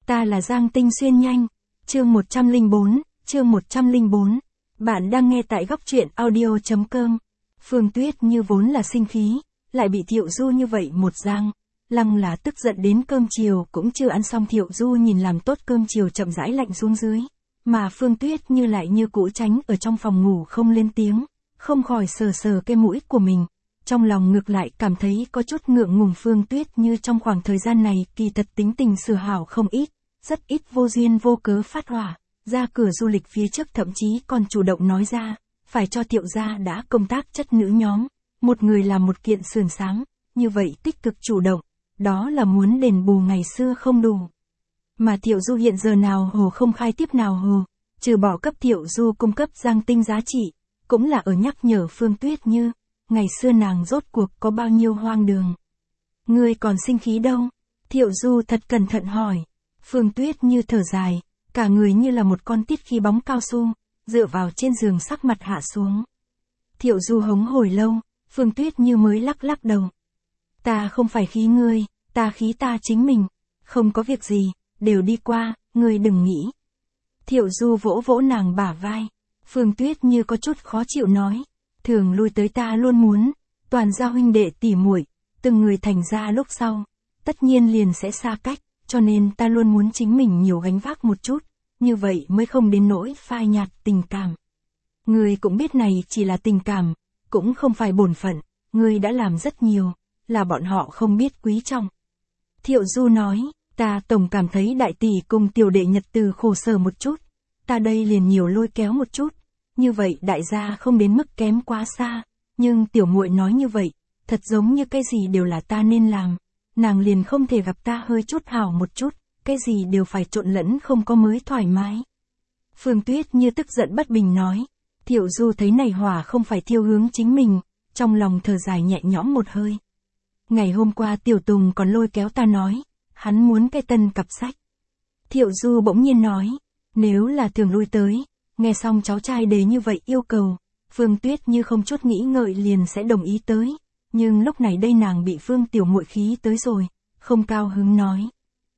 Ta là Giang Tinh Xuyên nhanh. Chương 104. Bạn đang nghe tại góc truyện audio.com. Phương Tuyết Như vốn là sinh khí, lại bị Thiệu Du như vậy một giang. Lăng là tức giận đến cơm chiều cũng chưa ăn xong. Thiệu Du nhìn làm tốt cơm chiều chậm rãi lạnh xuống dưới. Mà Phương Tuyết Như lại như cũ tránh ở trong phòng ngủ không lên tiếng, không khỏi sờ sờ cái mũi của mình. Trong lòng ngược lại cảm thấy có chút ngượng ngùng. Phương Tuyết Như trong khoảng thời gian này kỳ thật tính tình sửa hảo không ít, rất ít vô duyên vô cớ phát hỏa. Ra cửa du lịch phía trước thậm chí còn chủ động nói ra, phải cho Thiệu gia đã công tác chất nữ nhóm, một người làm một kiện sườn sáng, như vậy tích cực chủ động, đó là muốn đền bù ngày xưa không đủ. Mà Thiệu Du hiện giờ nào hồ không khai tiếp nào hồ, trừ bỏ cấp Thiệu Du cung cấp Giang Tinh giá trị, cũng là ở nhắc nhở Phương Tuyết Như, ngày xưa nàng rốt cuộc có bao nhiêu hoang đường. Ngươi còn sinh khí đâu? Thiệu Du thật cẩn thận hỏi. Phương Tuyết Như thở dài, cả người như là một con tít khi bóng cao su, dựa vào trên giường sắc mặt hạ xuống. Thiệu Du hống hồi lâu, Phương Tuyết Như mới lắc lắc đầu. Ta không phải khí ngươi, ta khí ta chính mình, không có việc gì, đều đi qua, ngươi đừng nghĩ. Thiệu Du vỗ vỗ nàng bả vai. Phương Tuyết Như có chút khó chịu nói, thường lui tới ta luôn muốn, toàn gia huynh đệ tỉ muội, từng người thành ra lúc sau, tất nhiên liền sẽ xa cách, cho nên ta luôn muốn chính mình nhiều gánh vác một chút, như vậy mới không đến nỗi phai nhạt tình cảm. Ngươi cũng biết này chỉ là tình cảm, cũng không phải bổn phận, ngươi đã làm rất nhiều, là bọn họ không biết quý trọng. Thiệu Du nói, ta tổng cảm thấy đại tỷ cùng tiểu đệ nhật từ khổ sở một chút, ta đây liền nhiều lôi kéo một chút, như vậy đại gia không đến mức kém quá xa, nhưng tiểu muội nói như vậy, thật giống như cái gì đều là ta nên làm, nàng liền không thể gặp ta hơi chút hảo một chút, cái gì đều phải trộn lẫn không có mới thoải mái. Phương Tuyết Như tức giận bất bình nói, Thiệu Du thấy này hỏa không phải thiêu hướng chính mình, trong lòng thở dài nhẹ nhõm một hơi. Ngày hôm qua Tiểu Tùng còn lôi kéo ta nói, hắn muốn cái tân cặp sách. Thiệu Du bỗng nhiên nói, nếu là thường lui tới, nghe xong cháu trai đề như vậy yêu cầu, Phương Tuyết Như không chút nghĩ ngợi liền sẽ đồng ý tới, nhưng lúc này đây nàng bị Phương tiểu muội khí tới rồi, không cao hứng nói.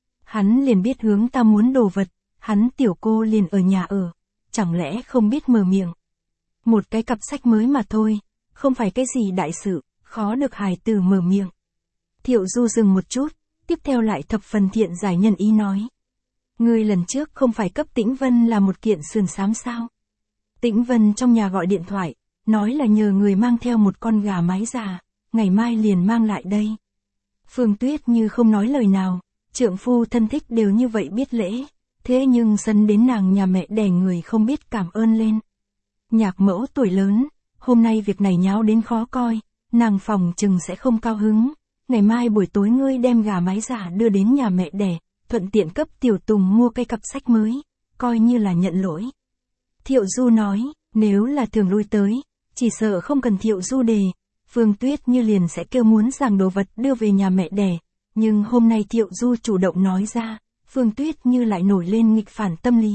Hắn liền biết hướng ta muốn đồ vật, hắn tiểu cô liền ở nhà ở, chẳng lẽ không biết mở miệng. Một cái cặp sách mới mà thôi, không phải cái gì đại sự, khó được hài tử mở miệng. Thiệu Du dừng một chút, tiếp theo lại thập phần thiện giải nhân ý nói. Ngươi lần trước không phải cấp Tĩnh Vân là một kiện sườn xám sao? Tĩnh Vân trong nhà gọi điện thoại, nói là nhờ người mang theo một con gà mái già, ngày mai liền mang lại đây. Phương Tuyết Như không nói lời nào, trượng phu thân thích đều như vậy biết lễ, thế nhưng sân đến nàng nhà mẹ đẻ người không biết cảm ơn lên. Nhạc mẫu tuổi lớn, hôm nay việc này nháo đến khó coi, nàng phòng chừng sẽ không cao hứng, ngày mai buổi tối ngươi đem gà mái già đưa đến nhà mẹ đẻ, thuận tiện cấp Tiểu Tùng mua cây cặp sách mới, coi như là nhận lỗi. Thiệu Du nói, nếu là thường lui tới, chỉ sợ không cần Thiệu Du đề, Phương Tuyết Như liền sẽ kêu muốn rằng đồ vật đưa về nhà mẹ đẻ, nhưng hôm nay Thiệu Du chủ động nói ra, Phương Tuyết Như lại nổi lên nghịch phản tâm lý.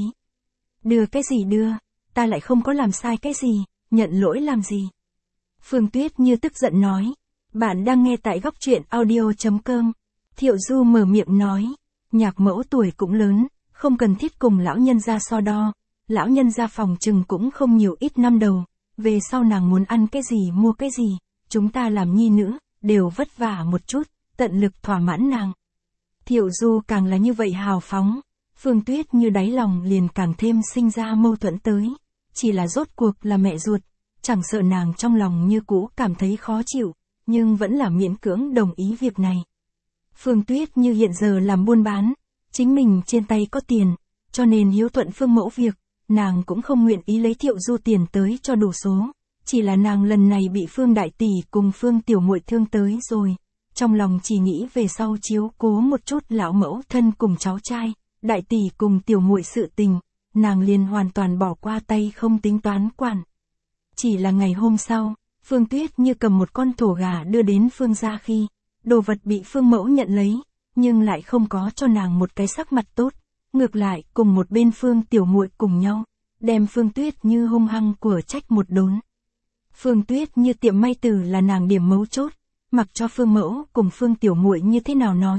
Đưa cái gì đưa, ta lại không có làm sai cái gì, nhận lỗi làm gì. Phương Tuyết Như tức giận nói, bạn đang nghe tại góc truyện audio.com. Thiệu Du mở miệng nói, nhạc mẫu tuổi cũng lớn, không cần thiết cùng lão nhân gia so đo, lão nhân gia phòng chừng cũng không nhiều ít năm đầu, về sau nàng muốn ăn cái gì mua cái gì, chúng ta làm nhi nữ, đều vất vả một chút, tận lực thỏa mãn nàng. Thiệu Du càng là như vậy hào phóng, Phương Tuyết Như đáy lòng liền càng thêm sinh ra mâu thuẫn tới, chỉ là rốt cuộc là mẹ ruột, chẳng sợ nàng trong lòng như cũ cảm thấy khó chịu, nhưng vẫn là miễn cưỡng đồng ý việc này. Phương Tuyết Như hiện giờ làm buôn bán, chính mình trên tay có tiền, cho nên hiếu thuận Phương mẫu việc, nàng cũng không nguyện ý lấy Thiệu Du tiền tới cho đủ số, chỉ là nàng lần này bị Phương đại tỷ cùng Phương tiểu muội thương tới rồi, trong lòng chỉ nghĩ về sau chiếu cố một chút lão mẫu thân cùng cháu trai, đại tỷ cùng tiểu muội sự tình, nàng liền hoàn toàn bỏ qua tay không tính toán quản. Chỉ là ngày hôm sau, Phương Tuyết Như cầm một con thổ gà đưa đến Phương gia khi, đồ vật bị Phương mẫu nhận lấy, nhưng lại không có cho nàng một cái sắc mặt tốt, ngược lại cùng một bên Phương tiểu muội cùng nhau, đem Phương Tuyết Như hung hăng của trách một đốn. Phương Tuyết Như tiệm may từ là nàng điểm mấu chốt, mặc cho Phương mẫu cùng Phương tiểu muội như thế nào nói,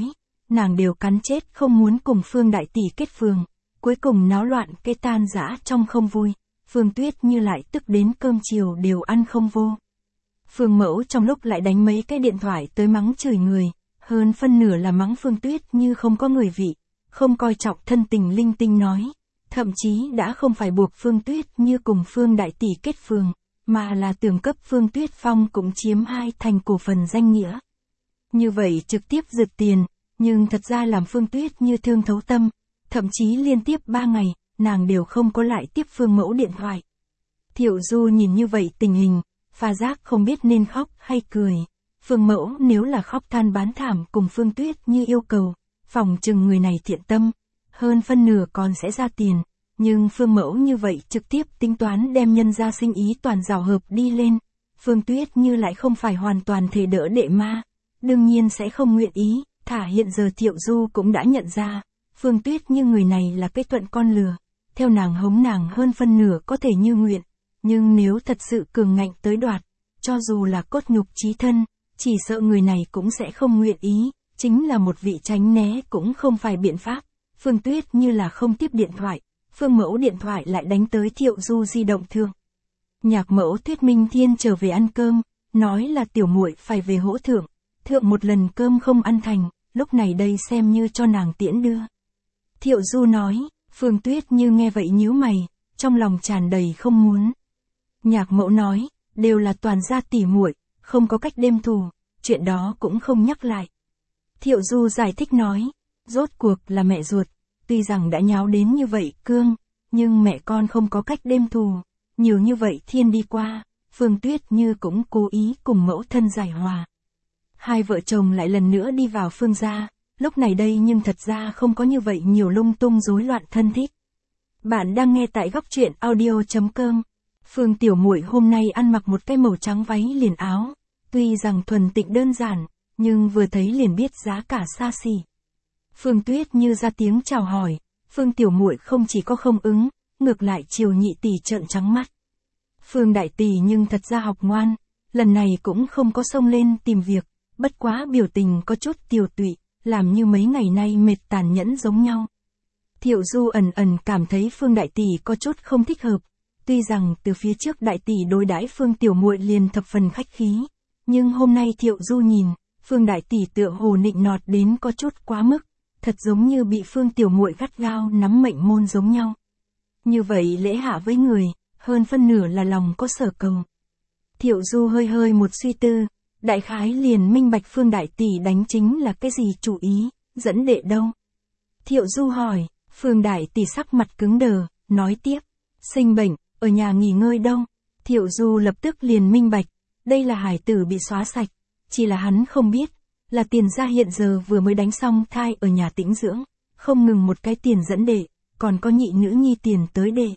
nàng đều cắn chết không muốn cùng Phương đại tỷ kết phường, cuối cùng náo loạn cái tan rã trong không vui. Phương Tuyết Như lại tức đến cơm chiều đều ăn không vô. Phương Mẫu trong lúc lại đánh mấy cái điện thoại tới mắng chửi người, hơn phân nửa là mắng Phương Tuyết Như không có người vị, không coi trọng thân tình linh tinh nói, thậm chí đã không phải buộc Phương Tuyết Như cùng Phương đại tỷ kết phường, mà là tưởng cấp Phương Tuyết Phong cũng chiếm 2 thành cổ phần danh nghĩa. Như vậy trực tiếp rực tiền, nhưng thật ra làm Phương Tuyết Như thương thấu tâm, thậm chí liên tiếp 3 ngày, nàng đều không có lại tiếp Phương Mẫu điện thoại. Thiệu Du nhìn như vậy tình hình, pha giác không biết nên khóc hay cười. Phương Mẫu nếu là khóc than bán thảm cùng Phương Tuyết Như yêu cầu, phòng chừng người này thiện tâm, hơn phân nửa còn sẽ ra tiền, nhưng Phương Mẫu như vậy trực tiếp tính toán đem nhân ra sinh ý toàn rào hợp đi lên. Phương Tuyết Như lại không phải hoàn toàn thể đỡ đệ ma, đương nhiên sẽ không nguyện ý, thả hiện giờ Thiệu Du cũng đã nhận ra, Phương Tuyết Như người này là cái thuận con lừa, theo nàng hống nàng hơn phân nửa có thể như nguyện, nhưng nếu thật sự cường ngạnh tới đoạt, cho dù là cốt nhục chí thân, chỉ sợ người này cũng sẽ không nguyện ý, chính là một vị tránh né cũng không phải biện pháp. Phương Tuyết Như là không tiếp điện thoại, Phương Mẫu điện thoại lại đánh tới Thiệu Du di động thương. Nhạc Mẫu thuyết Minh Thiên trở về ăn cơm, nói là tiểu muội phải về hỗ thượng một lần cơm không ăn thành, lúc này đây xem như cho nàng tiễn đưa. Thiệu Du nói, Phương Tuyết Như nghe vậy nhíu mày, trong lòng tràn đầy không muốn. Nhạc Mẫu nói, đều là toàn gia tỉ muội, không có cách đêm thù, chuyện đó cũng không nhắc lại. Thiệu Du giải thích nói, rốt cuộc là mẹ ruột, tuy rằng đã nháo đến như vậy cương, nhưng mẹ con không có cách đêm thù, nhiều như vậy thiên đi qua, Phương Tuyết Như cũng cố ý cùng mẫu thân giải hòa. Hai vợ chồng lại lần nữa đi vào Phương gia, lúc này đây nhưng thật ra không có như vậy nhiều lung tung rối loạn thân thích. Bạn đang nghe tại góc truyện audio.com. Phương tiểu muội hôm nay ăn mặc một cái màu trắng váy liền áo, tuy rằng thuần tịnh đơn giản, nhưng vừa thấy liền biết giá cả xa xỉ. Phương Tuyết Như ra tiếng chào hỏi, Phương tiểu muội không chỉ có không ứng, ngược lại chiều nhị tỷ trợn trắng mắt. Phương đại tỷ nhưng thật ra học ngoan, lần này cũng không có xông lên tìm việc, bất quá biểu tình có chút tiều tụy, làm như mấy ngày nay mệt tàn nhẫn giống nhau. Thiệu Du ẩn ẩn cảm thấy Phương đại tỷ có chút không thích hợp, tuy rằng từ phía trước đại tỷ đối đãi Phương tiểu muội liền thập phần khách khí, nhưng hôm nay Thiệu Du nhìn, Phương đại tỷ tựa hồ nịnh nọt đến có chút quá mức, thật giống như bị Phương tiểu muội gắt gao nắm mệnh môn giống nhau. Như vậy lễ hạ với người, hơn phân nửa là lòng có sở cầu. Thiệu Du hơi hơi một suy tư, đại khái liền minh bạch Phương đại tỷ đánh chính là cái gì chủ ý, dẫn đệ đâu. Thiệu Du hỏi, Phương đại tỷ sắc mặt cứng đờ, nói tiếp, sinh bệnh, ở nhà nghỉ ngơi đâu. Thiệu Du lập tức liền minh bạch, đây là hải tử bị xóa sạch, chỉ là hắn không biết, là tiền gia hiện giờ vừa mới đánh xong thai ở nhà tĩnh dưỡng, không ngừng một cái tiền dẫn đệ, còn có nhị nữ nhi tiền tới đệ.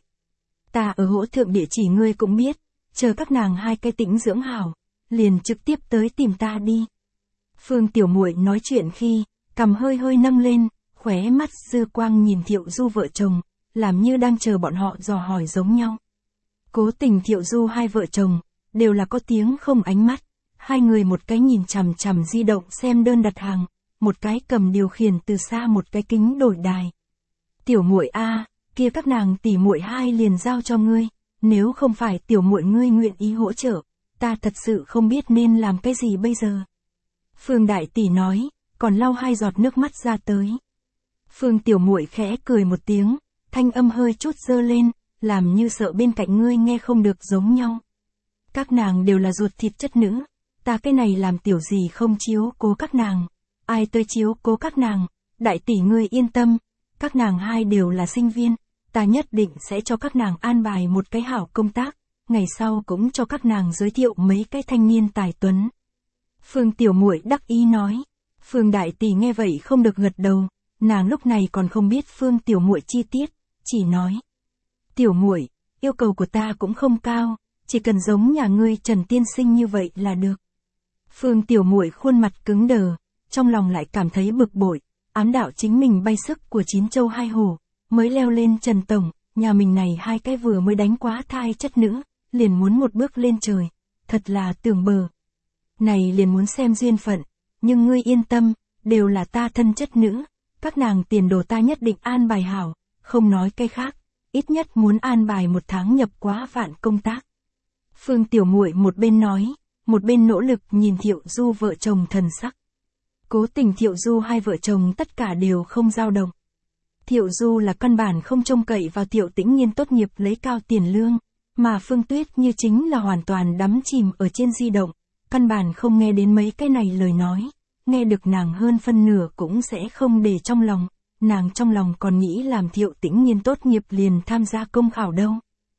Ta ở hỗ thượng địa chỉ ngươi cũng biết, chờ các nàng hai cái tĩnh dưỡng hảo, liền trực tiếp tới tìm ta đi. Phương tiểu muội nói chuyện khi, cằm hơi hơi nâng lên, khóe mắt dư quang nhìn Thiệu Du vợ chồng, làm như đang chờ bọn họ dò hỏi giống nhau. Cố tình Thiệu Du hai vợ chồng, đều là có tiếng không ánh mắt, hai người một cái nhìn chằm chằm di động xem đơn đặt hàng, một cái cầm điều khiển từ xa một cái kính đổi đài. Tiểu muội a, kia các nàng tỷ muội hai liền giao cho ngươi, nếu không phải tiểu muội ngươi nguyện ý hỗ trợ, ta thật sự không biết nên làm cái gì bây giờ. Phương đại tỷ nói, còn lau hai giọt nước mắt ra tới. Phương tiểu muội khẽ cười một tiếng, thanh âm hơi chút dơ lên, làm như sợ bên cạnh ngươi nghe không được giống nhau. Các nàng đều là ruột thịt chất nữ, ta cái này làm tiểu gì không chiếu cố các nàng, ai tới chiếu cố các nàng, đại tỷ ngươi yên tâm, các nàng hai đều là sinh viên, ta nhất định sẽ cho các nàng an bài một cái hảo công tác, ngày sau cũng cho các nàng giới thiệu mấy cái thanh niên tài tuấn. Phương tiểu muội đắc ý nói. Phương đại tỷ nghe vậy không được gật đầu, nàng lúc này còn không biết Phương tiểu muội chi tiết, chỉ nói: "Tiểu muội, yêu cầu của ta cũng không cao, chỉ cần giống nhà ngươi Trần tiên sinh như vậy là được." Phương tiểu muội khuôn mặt cứng đờ, trong lòng lại cảm thấy bực bội, ám đạo chính mình bay sức của 9 châu 2 hổ, mới leo lên Trần tổng, nhà mình này hai cái vừa mới đánh quá thai chất nữ, liền muốn một bước lên trời, thật là tưởng bờ. Này liền muốn xem duyên phận, nhưng ngươi yên tâm, đều là ta thân chất nữ, các nàng tiền đồ ta nhất định an bài hảo, không nói cái khác, ít nhất muốn an bài 1 tháng nhập quá vạn công tác. Phương Tiểu Muội một bên nói, một bên nỗ lực nhìn Thiệu Du vợ chồng thần sắc. Cố Tình Thiệu Du hai vợ chồng tất cả đều không dao động. Thiệu Du là căn bản không trông cậy vào Thiệu Tĩnh Nhiên tốt nghiệp lấy cao tiền lương, mà Phương Tuyết Như chính là hoàn toàn đắm chìm ở trên di động, căn bản không nghe đến mấy cái này lời nói, nghe được nàng hơn phân nửa cũng sẽ không để trong lòng, nàng trong lòng còn nghĩ làm Thiệu Tĩnh Nhiên tốt nghiệp liền tham gia công khảo đâu.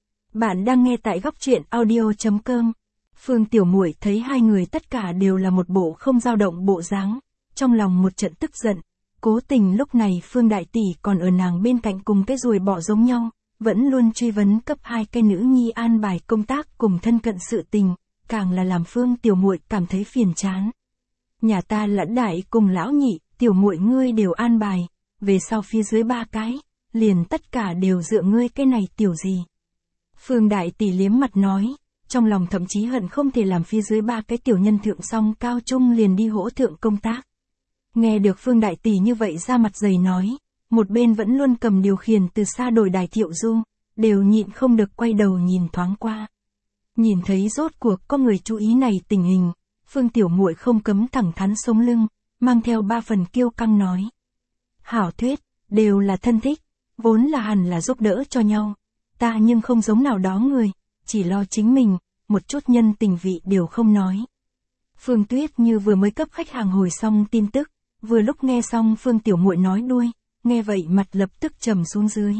Bạn đang nghe tại góc truyện audio.com. Phương Tiểu Muội thấy hai người tất cả đều là một bộ không dao động bộ dáng, trong lòng một trận tức giận. Cố Tình lúc này Phương đại tỷ còn ở nàng bên cạnh cùng cái ruồi bọ giống nhau, vẫn luôn truy vấn cấp hai cái nữ nhi an bài công tác cùng thân cận sự tình, càng là làm Phương Tiểu Muội cảm thấy phiền chán. Nhà ta lẫn đại cùng lão nhị, Tiểu Muội ngươi đều an bài, về sau phía dưới 3 cái, liền tất cả đều dựa ngươi cái này tiểu gì. Phương đại tỷ liếm mặt nói, trong lòng thậm chí hận không thể làm phía dưới 3 cái tiểu nhân thượng xong cao trung liền đi hỗ thượng công tác. Nghe được Phương đại tỷ như vậy ra mặt dày nói, một bên vẫn luôn cầm điều khiển từ xa đổi đài Thiệu Du, đều nhịn không được quay đầu nhìn thoáng qua. Nhìn thấy rốt cuộc có người chú ý này tình hình, Phương Tiểu Muội không cấm thẳng thắn sống lưng, mang theo 3 phần kiêu căng nói. Hảo thuyết, đều là thân thích, vốn là hẳn là giúp đỡ cho nhau, ta nhưng không giống nào đó người, chỉ lo chính mình, một chút nhân tình vị đều không nói. Phương Tuyết Như vừa mới cấp khách hàng hồi xong tin tức, vừa lúc nghe xong Phương Tiểu Muội nói đuôi, nghe vậy mặt lập tức trầm xuống dưới.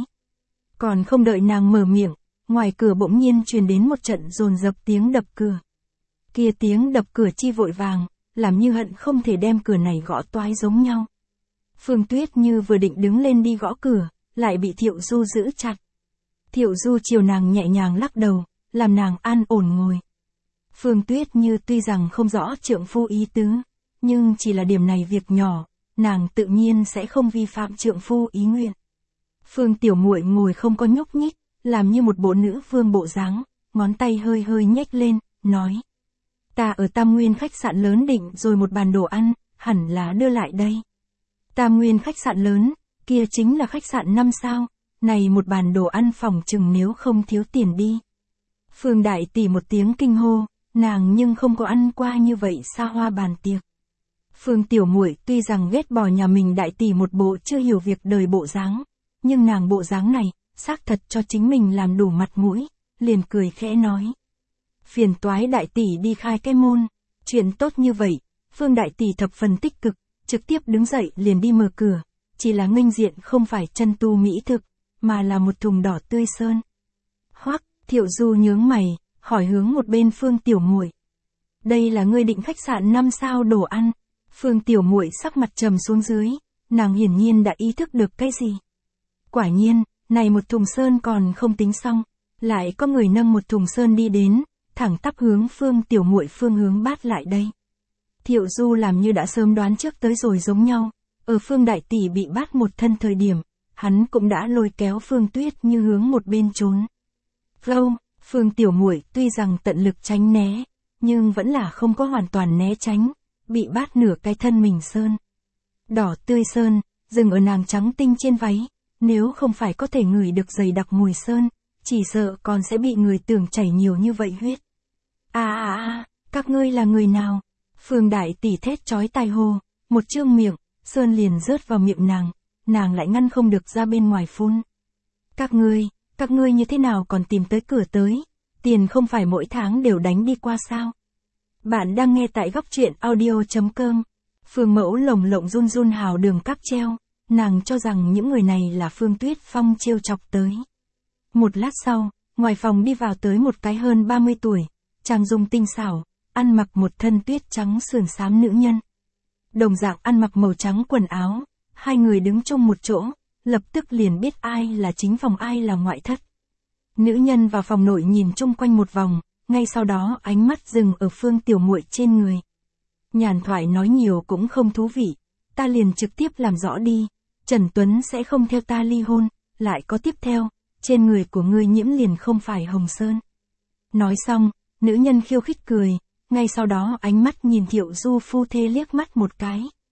Còn không đợi nàng mở miệng, ngoài cửa bỗng nhiên truyền đến một trận dồn dập tiếng đập cửa. Kia tiếng đập cửa chi vội vàng, làm như hận không thể đem cửa này gõ toái giống nhau. Phương Tuyết Như vừa định đứng lên đi gõ cửa, lại bị Thiệu Du giữ chặt. Thiệu Du chiều nàng nhẹ nhàng lắc đầu, làm nàng an ổn ngồi. Phương Tuyết Như tuy rằng không rõ trượng phu ý tứ, nhưng chỉ là điểm này việc nhỏ, nàng tự nhiên sẽ không vi phạm trượng phu ý nguyện. Phương Tiểu Muội ngồi không có nhúc nhích, làm như một bộ nữ vương bộ dáng, ngón tay hơi hơi nhếch lên, nói. Ta ở Tam Nguyên khách sạn lớn định rồi một bàn đồ ăn, hẳn là đưa lại đây. Tam Nguyên khách sạn lớn, kia chính là khách sạn 5 sao, này một bàn đồ ăn phòng chừng nếu không thiếu tiền đi. Phương đại tỷ một tiếng kinh hô, nàng nhưng không có ăn qua như vậy xa hoa bàn tiệc. Phương Tiểu Muội tuy rằng ghét bỏ nhà mình đại tỷ một bộ chưa hiểu việc đời bộ dáng, nhưng nàng bộ dáng này, xác thật cho chính mình làm đủ mặt mũi, liền cười khẽ nói. Phiền toái đại tỷ đi khai cái môn, chuyện tốt như vậy, Phương đại tỷ thập phần tích cực, trực tiếp đứng dậy liền đi mở cửa, chỉ là nghênh diện không phải chân tu mỹ thực, mà là một thùng đỏ tươi sơn. Hoắc, Thiệu Du nhướng mày, hỏi hướng một bên Phương Tiểu Muội. Đây là ngươi định khách sạn 5 sao đồ ăn. Phương Tiểu Muội sắc mặt trầm xuống dưới, nàng hiển nhiên đã ý thức được cái gì. Quả nhiên, này một thùng sơn còn không tính xong, lại có người nâng một thùng sơn đi đến, thẳng tắp hướng Phương Tiểu Muội phương hướng bát lại đây. Thiệu Du làm như đã sớm đoán trước tới rồi giống nhau, ở Phương đại tỷ bị bắt một thân thời điểm, hắn cũng đã lôi kéo Phương Tuyết Như hướng một bên trốn. Vâng, Phương Tiểu Muội tuy rằng tận lực tránh né, nhưng vẫn là không có hoàn toàn né tránh, bị bát nửa cái thân mình sơn. Đỏ tươi sơn, dừng ở nàng trắng tinh trên váy, nếu không phải có thể ngửi được dày đặc mùi sơn, chỉ sợ còn sẽ bị người tưởng chảy nhiều như vậy huyết. Các ngươi là người nào? Phương đại tỷ thét chói tai hô, một trương miệng, sơn liền rớt vào miệng nàng lại ngăn không được ra bên ngoài phun. Các ngươi như thế nào còn tìm tới cửa tới, tiền không phải mỗi tháng đều đánh đi qua sao? Bạn đang nghe tại góc truyện audio.com. Phương Mẫu lồng lộng run run hào đường cáp treo, nàng cho rằng những người này là Phương Tuyết Phong trêu chọc tới. Một lát sau, ngoài phòng đi vào tới một cái hơn 30 tuổi, trang dung tinh xảo, ăn mặc một thân tuyết trắng sườn xám nữ nhân. Đồng dạng ăn mặc màu trắng quần áo, hai người đứng chung một chỗ, lập tức liền biết ai là chính phòng ai là ngoại thất. Nữ nhân vào phòng nội nhìn chung quanh một vòng, ngay sau đó ánh mắt dừng ở Phương Tiểu Muội trên người. Nhàn thoại nói nhiều cũng không thú vị, ta liền trực tiếp làm rõ đi, Trần Tuấn sẽ không theo ta ly hôn, lại có tiếp theo, trên người của ngươi nhiễm liền không phải hồng sơn. Nói xong, nữ nhân khiêu khích cười, ngay sau đó ánh mắt nhìn Thiệu Du phu thê liếc mắt một cái,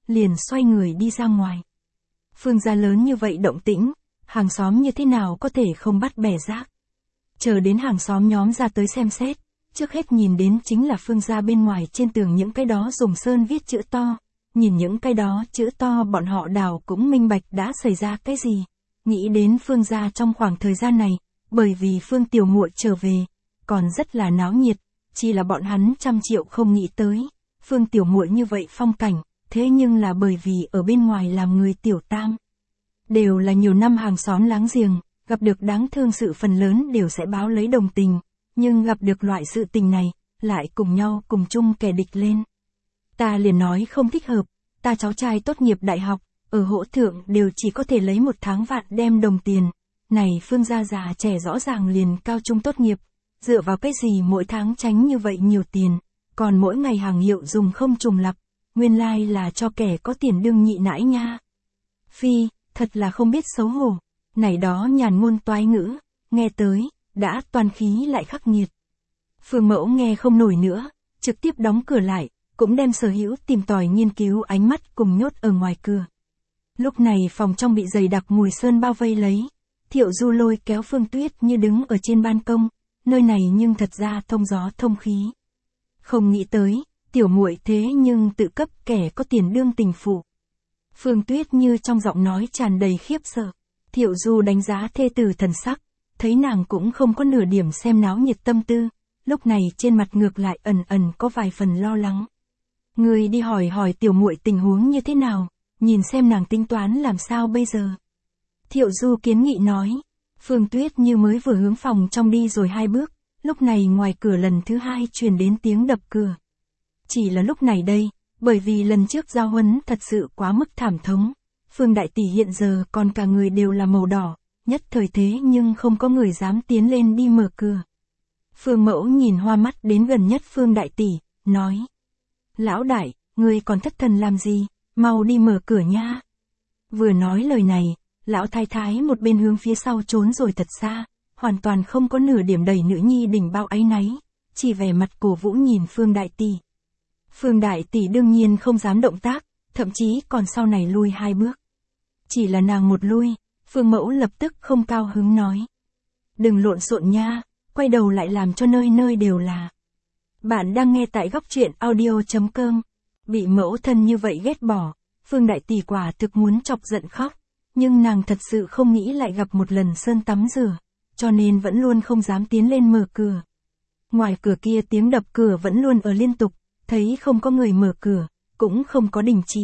liền xoay người đi ra ngoài. Phương gia lớn như vậy động tĩnh, hàng xóm như thế nào có thể không bắt bẻ rác. Chờ đến hàng xóm nhóm ra tới xem xét, trước hết nhìn đến chính là Phương gia bên ngoài trên tường những cái đó dùng sơn viết chữ to. Nhìn những cái đó chữ to bọn họ đào cũng minh bạch đã xảy ra cái gì. Nghĩ đến Phương gia trong khoảng thời gian này, bởi vì Phương tiểu muội trở về, còn rất là náo nhiệt, chỉ là bọn hắn 100 triệu không nghĩ tới. Phương tiểu muội như vậy phong cảnh, thế nhưng là bởi vì ở bên ngoài làm người tiểu tam. Đều là nhiều năm hàng xóm láng giềng, gặp được đáng thương sự phần lớn đều sẽ báo lấy đồng tình, nhưng gặp được loại sự tình này, lại cùng nhau cùng chung kẻ địch lên. Ta liền nói không thích hợp, ta cháu trai tốt nghiệp đại học, ở hỗ thượng đều chỉ có thể lấy 1 tháng vạn đem đồng tiền. Này Phương gia già trẻ rõ ràng liền cao trung tốt nghiệp, dựa vào cái gì mỗi tháng tránh như vậy nhiều tiền, còn mỗi ngày hàng hiệu dùng không trùng lặp, nguyên lai là cho kẻ có tiền đương nhị nãi nha. Phi, thật là không biết xấu hổ, này đó nhàn ngôn toái ngữ, nghe tới, đã toàn khí lại khắc nghiệt. Phương mẫu nghe không nổi nữa, trực tiếp đóng cửa lại, cũng đem sở hữu tìm tòi nghiên cứu ánh mắt cùng nhốt ở ngoài cửa. Lúc này phòng trong bị dày đặc mùi sơn bao vây lấy, Thiệu Du lôi kéo Phương Tuyết Như đứng ở trên ban công, nơi này nhưng thật ra thông gió thông khí. Không nghĩ tới, tiểu muội thế nhưng tự cấp kẻ có tiền đương tình phụ. Phương Tuyết Như trong giọng nói tràn đầy khiếp sợ. Thiệu Du đánh giá thê tử thần sắc, thấy nàng cũng không có nửa điểm xem náo nhiệt tâm tư, lúc này trên mặt ngược lại ẩn ẩn có vài phần lo lắng. Người đi hỏi tiểu muội tình huống như thế nào, nhìn xem nàng tính toán làm sao bây giờ. Thiệu Du kiến nghị nói. Phương Tuyết Như mới vừa hướng phòng trong đi rồi 2 bước, lúc này ngoài cửa lần thứ 2 truyền đến tiếng đập cửa. Chỉ là lúc này đây, bởi vì lần trước giao huấn thật sự quá mức thảm thống, Phương đại tỷ hiện giờ còn cả người đều là màu đỏ, nhất thời thế nhưng không có người dám tiến lên đi mở cửa. Phương mẫu nhìn hoa mắt đến gần nhất Phương đại tỷ, nói. Lão đại, ngươi còn thất thần làm gì, mau đi mở cửa nha. Vừa nói lời này, lão thái thái một bên hướng phía sau trốn rồi thật xa, hoàn toàn không có nửa điểm đầy nữ nhi đỉnh bao áy náy, chỉ vẻ mặt cổ vũ nhìn Phương đại tỷ. Phương đại tỷ đương nhiên không dám động tác, thậm chí còn sau này lui 2 bước. Chỉ là nàng một lui, Phương mẫu lập tức không cao hứng nói. Đừng lộn xộn nha, quay đầu lại làm cho nơi nơi đều là. Bạn đang nghe tại góc truyện audio.com. Bị mẫu thân như vậy ghét bỏ, Phương đại tỷ quả thực muốn chọc giận khóc, nhưng nàng thật sự không nghĩ lại gặp một lần sơn tắm rửa, cho nên vẫn luôn không dám tiến lên mở cửa. Ngoài cửa kia tiếng đập cửa vẫn luôn ở liên tục, thấy không có người mở cửa, cũng không có đình chỉ.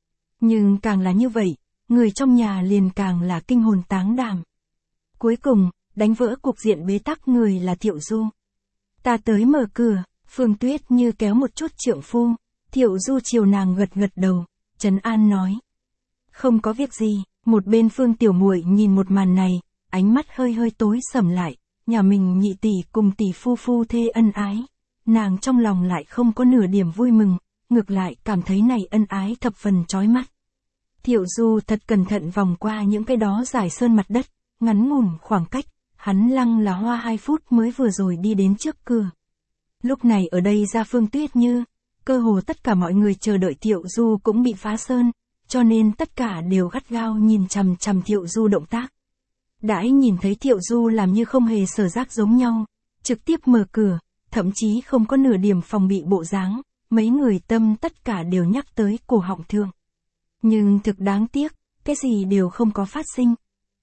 Nhưng càng là như vậy, người trong nhà liền càng là kinh hồn táng đảm. Cuối cùng, đánh vỡ cục diện bế tắc người là Thiệu Du. Ta tới mở cửa, Phương Tuyết Như kéo một chút trượng phu, Thiệu Du chiều nàng gật gật đầu, trấn an nói. Không có việc gì, một bên Phương tiểu muội nhìn một màn này, ánh mắt hơi hơi tối sầm lại, nhà mình nhị tỷ cùng tỷ phu thê ân ái. Nàng trong lòng lại không có nửa điểm vui mừng, ngược lại cảm thấy này ân ái thập phần chói mắt. Thiệu Du thật cẩn thận vòng qua những cái đó giải sơn mặt đất, ngắn ngủn khoảng cách, hắn lăng là hoa 2 phút mới vừa rồi đi đến trước cửa. Lúc này ở đây ra Phương Tuyết Như, cơ hồ tất cả mọi người chờ đợi Thiệu Du cũng bị phá sơn, cho nên tất cả đều gắt gao nhìn chằm chằm Thiệu Du động tác. Đãi nhìn thấy Thiệu Du làm như không hề sở giác giống nhau, trực tiếp mở cửa, thậm chí không có nửa điểm phòng bị bộ dáng, mấy người tâm tất cả đều nhắc tới cổ họng thượng. Nhưng thực đáng tiếc, cái gì đều không có phát sinh.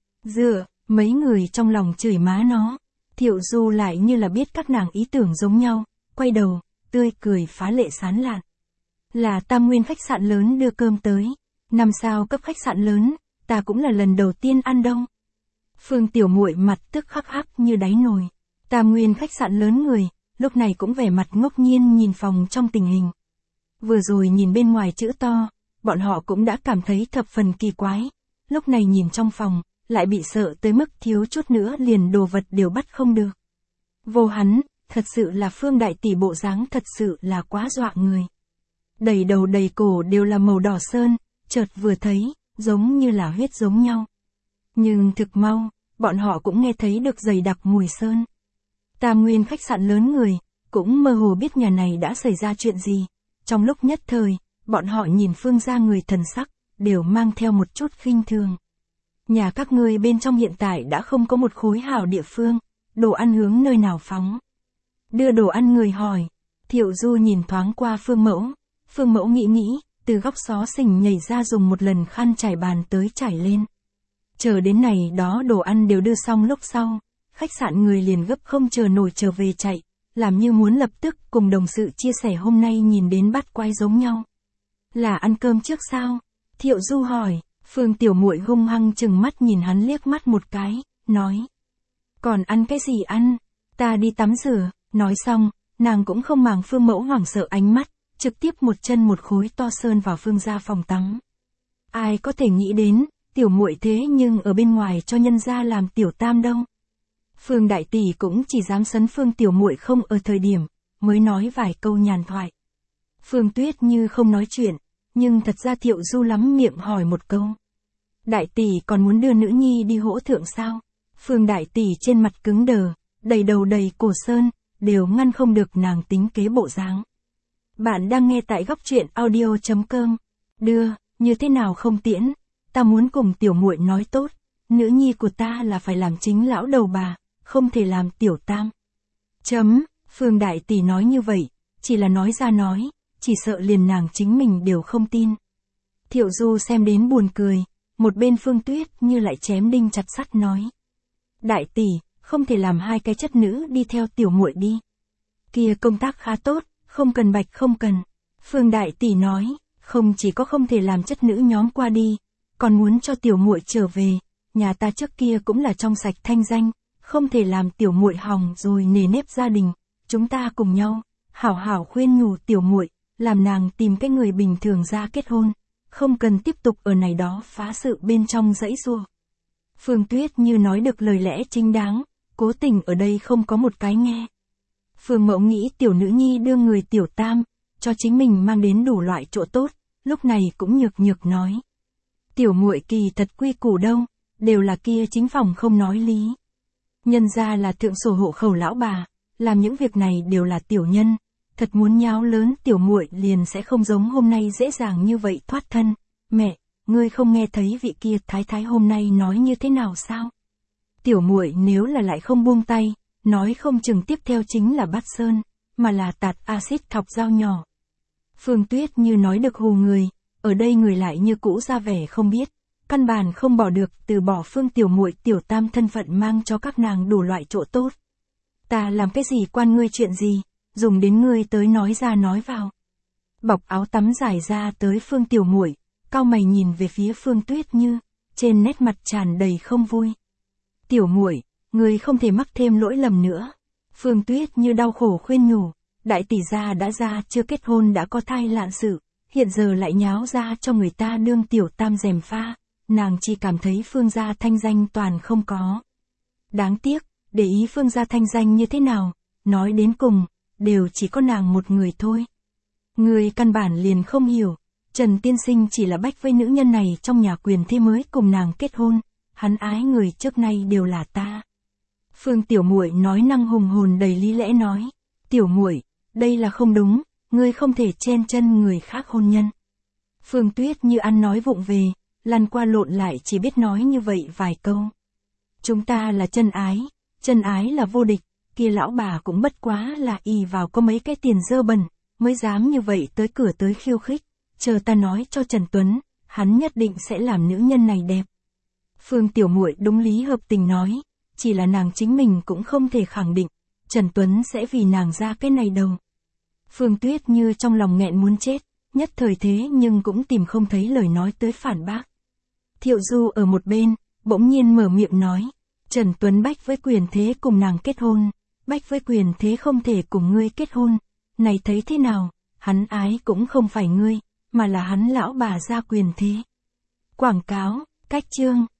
Mấy người trong lòng chửi má nó, Thiệu Du lại như là biết các nàng ý tưởng giống nhau, quay đầu, tươi cười phá lệ sán lạn. Là Tam Nguyên khách sạn lớn đưa cơm tới, 5 sao cấp khách sạn lớn, ta cũng là lần đầu tiên ăn đâu. Phương tiểu muội mặt tức khắc hắc như đáy nồi. Tam Nguyên khách sạn lớn người, lúc này cũng vẻ mặt ngốc nhiên nhìn phòng trong tình hình. Vừa rồi nhìn bên ngoài chữ to, bọn họ cũng đã cảm thấy thập phần kỳ quái. Lúc này nhìn trong phòng, lại bị sợ tới mức thiếu chút nữa liền đồ vật đều bắt không được. Vô hắn, thật sự là Phương đại tỷ bộ dáng thật sự là quá dọa người. Đầy đầu đầy cổ đều là màu đỏ sơn, chợt vừa thấy, giống như là huyết giống nhau. Nhưng thực mau, bọn họ cũng nghe thấy được dày đặc mùi sơn. Tam Nguyên khách sạn lớn người, cũng mơ hồ biết nhà này đã xảy ra chuyện gì. Trong lúc nhất thời, bọn họ nhìn Phương gia người thần sắc, đều mang theo một chút khinh thường. Nhà các ngươi bên trong hiện tại đã không có một khối hảo địa phương, đồ ăn hướng nơi nào phóng. Đưa đồ ăn người hỏi, Thiệu Du nhìn thoáng qua Phương Mẫu nghĩ, từ góc xó xỉnh nhảy ra dùng một lần khăn trải bàn tới trải lên. Chờ đến này đó đồ ăn đều đưa xong lúc sau, khách sạn người liền gấp không chờ nổi trở về chạy, làm như muốn lập tức cùng đồng sự chia sẻ hôm nay nhìn đến bát quái giống nhau. Là ăn cơm trước sao? Thiệu Du hỏi, Phương Tiểu Muội hung hăng chừng mắt nhìn hắn liếc mắt một cái, nói. Còn ăn cái gì ăn? Ta đi tắm rửa, nói xong, nàng cũng không màng Phương Mẫu hoảng sợ ánh mắt, trực tiếp một chân một khối to sơn vào Phương gia phòng tắm. Ai có thể nghĩ đến, Tiểu Muội thế nhưng ở bên ngoài cho nhân gia làm tiểu tam đâu. Phương đại tỷ cũng chỉ dám sấn Phương Tiểu Muội không ở thời điểm, mới nói vài câu nhàn thoại. Phương Tuyết Như không nói chuyện, nhưng thật ra Thiệu Du lắm miệng hỏi một câu. Đại tỷ còn muốn đưa nữ nhi đi hỗ thượng sao? Phương đại tỷ trên mặt cứng đờ, đầy đầu đầy cổ sơn, đều ngăn không được nàng tính kế bộ dáng. Bạn đang nghe tại góc truyện audio.com. Đưa, như thế nào không tiễn? Ta muốn cùng Tiểu Muội nói tốt, nữ nhi của ta là phải làm chính lão đầu bà, không thể làm tiểu tam. Phương đại tỷ nói như vậy, chỉ là nói ra nói, chỉ sợ liền nàng chính mình đều không tin. Thiệu Du xem đến buồn cười, một bên Phương Tuyết Như lại chém đinh chặt sắt nói. Đại tỷ, không thể làm hai cái chất nữ đi theo Tiểu Muội đi. Kia công tác khá tốt, không cần bạch không cần. Phương đại tỷ nói, không chỉ có không thể làm chất nữ nhóm qua đi, còn muốn cho Tiểu Muội trở về, nhà ta trước kia cũng là trong sạch thanh danh, không thể làm Tiểu Muội hỏng rồi nề nếp gia đình, chúng ta cùng nhau, hảo hảo khuyên nhủ Tiểu Muội, làm nàng tìm cái người bình thường ra kết hôn, không cần tiếp tục ở này đó phá sự bên trong dãy giụa. Phương Tuyết Như nói được lời lẽ chính đáng, cố tình ở đây không có một cái nghe. Phương Mẫu nghĩ tiểu nữ nhi đưa người tiểu tam, cho chính mình mang đến đủ loại chỗ tốt, lúc này cũng nhược nói. Tiểu Muội kỳ thật quy củ đâu, đều là kia chính phòng không nói lý. Nhân ra là thượng sổ hộ khẩu lão bà, làm những việc này đều là tiểu nhân, thật muốn nháo lớn Tiểu Muội liền sẽ không giống hôm nay dễ dàng như vậy thoát thân. Mẹ, ngươi không nghe thấy vị kia thái thái hôm nay nói như thế nào sao? Tiểu Muội nếu là lại không buông tay, nói không chừng tiếp theo chính là bắt sơn, mà là tạt axit thọc dao nhỏ. Phương Tuyết Như nói được hù người, ở đây người lại như cũ ra vẻ không biết, căn bản không bỏ được từ bỏ Phương Tiểu Muội tiểu tam thân phận mang cho các nàng đủ loại chỗ tốt. Ta làm cái gì quan ngươi chuyện gì, dùng đến ngươi tới nói ra nói vào. Bọc áo tắm dài ra tới Phương Tiểu Muội, cau mày nhìn về phía Phương Tuyết Như, trên nét mặt tràn đầy không vui. Tiểu Muội, ngươi không thể mắc thêm lỗi lầm nữa. Phương Tuyết Như đau khổ khuyên nhủ, đại tỷ gia đã ra chưa kết hôn đã có thai lạn sự, hiện giờ lại nháo ra cho người ta đương tiểu tam gièm pha, nàng chỉ cảm thấy Phương gia thanh danh toàn không có. Đáng tiếc, để ý Phương gia thanh danh như thế nào, nói đến cùng, đều chỉ có nàng một người thôi. Người căn bản liền không hiểu, Trần tiên sinh chỉ là bách với nữ nhân này trong nhà quyền thế mới cùng nàng kết hôn, hắn ái người trước nay đều là ta. Phương Tiểu Muội nói năng hùng hồn đầy lý lẽ nói, Tiểu Muội, đây là không đúng, ngươi không thể chen chân người khác hôn nhân. Phương Tuyết Như ăn nói vụng về, lăn qua lộn lại chỉ biết nói như vậy vài câu. Chúng ta là chân ái là vô địch, kia lão bà cũng bất quá là ì vào có mấy cái tiền dơ bẩn, mới dám như vậy tới cửa tới khiêu khích, chờ ta nói cho Trần Tuấn, hắn nhất định sẽ làm nữ nhân này đẹp. Phương Tiểu Muội đúng lý hợp tình nói, chỉ là nàng chính mình cũng không thể khẳng định, Trần Tuấn sẽ vì nàng ra cái này đâu. Phương Tuyết Như trong lòng nghẹn muốn chết, nhất thời thế nhưng cũng tìm không thấy lời nói tới phản bác. Thiệu Du ở một bên, bỗng nhiên mở miệng nói, Trần Tuấn bách với quyền thế cùng nàng kết hôn, bách với quyền thế không thể cùng ngươi kết hôn, này thấy thế nào, hắn ái cũng không phải ngươi, mà là hắn lão bà ra quyền thế. Quảng cáo, cách chương.